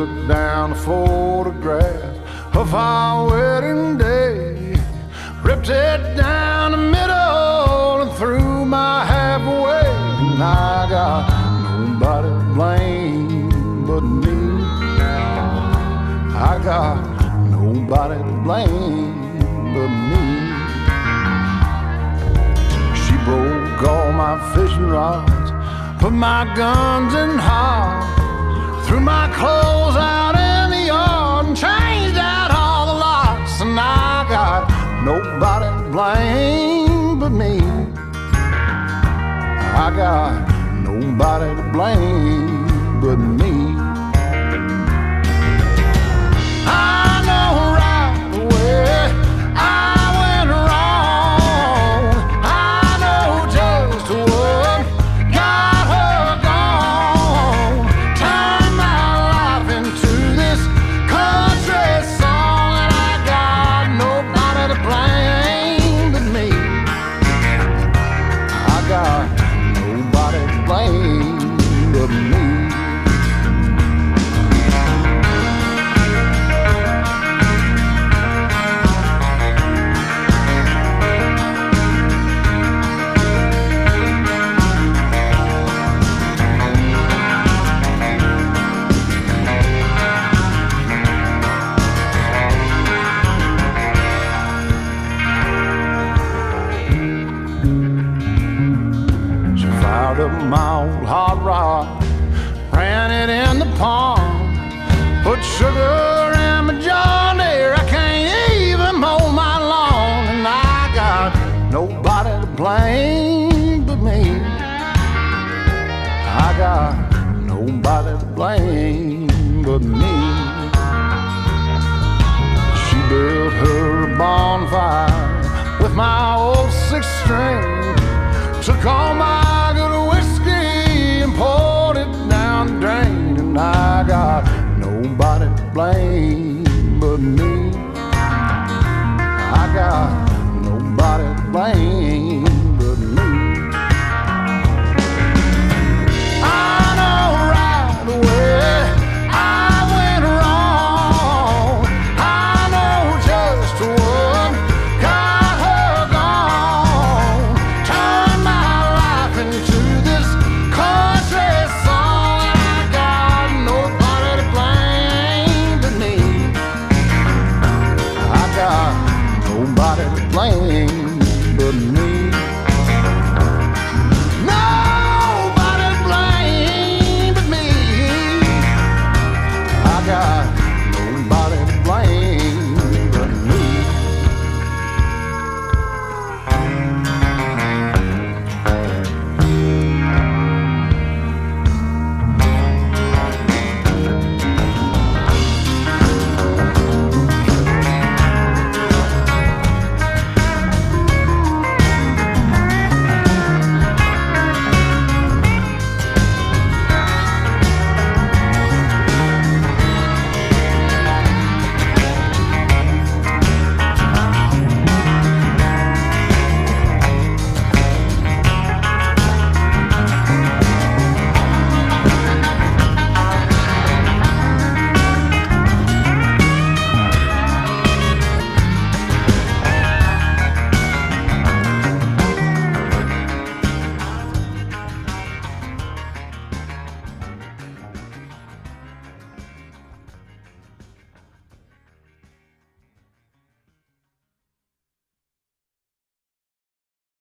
took down a photograph of our wedding day, ripped it down the middle and threw my half away. And I got nobody to blame but me. I got nobody to blame but me. She broke all my fishing rods, put my guns in hide, threw my clothes out in the yard and changed out all the locks. And I got nobody to blame but me. I got nobody to blame but me. I know right away I went wrong. I know just what got her gone. Turned my life into this country song, and I got nobody to blame but me. I got nobody to blame but me. Up my old hot rod, ran it in the pond, put sugar in my John Deere. I can't even mow my lawn, and I got nobody to blame but me. I got nobody to blame but me. She built her bonfire with my old six-string, took all my good whiskey and poured it down the drain. And I got nobody to blame but me. I got nobody to blame but me. I know right away I went wrong. I know just what got her gone. Turned my life into this country song, and I got nobody to blame but me. I got nobody to blame but me. No!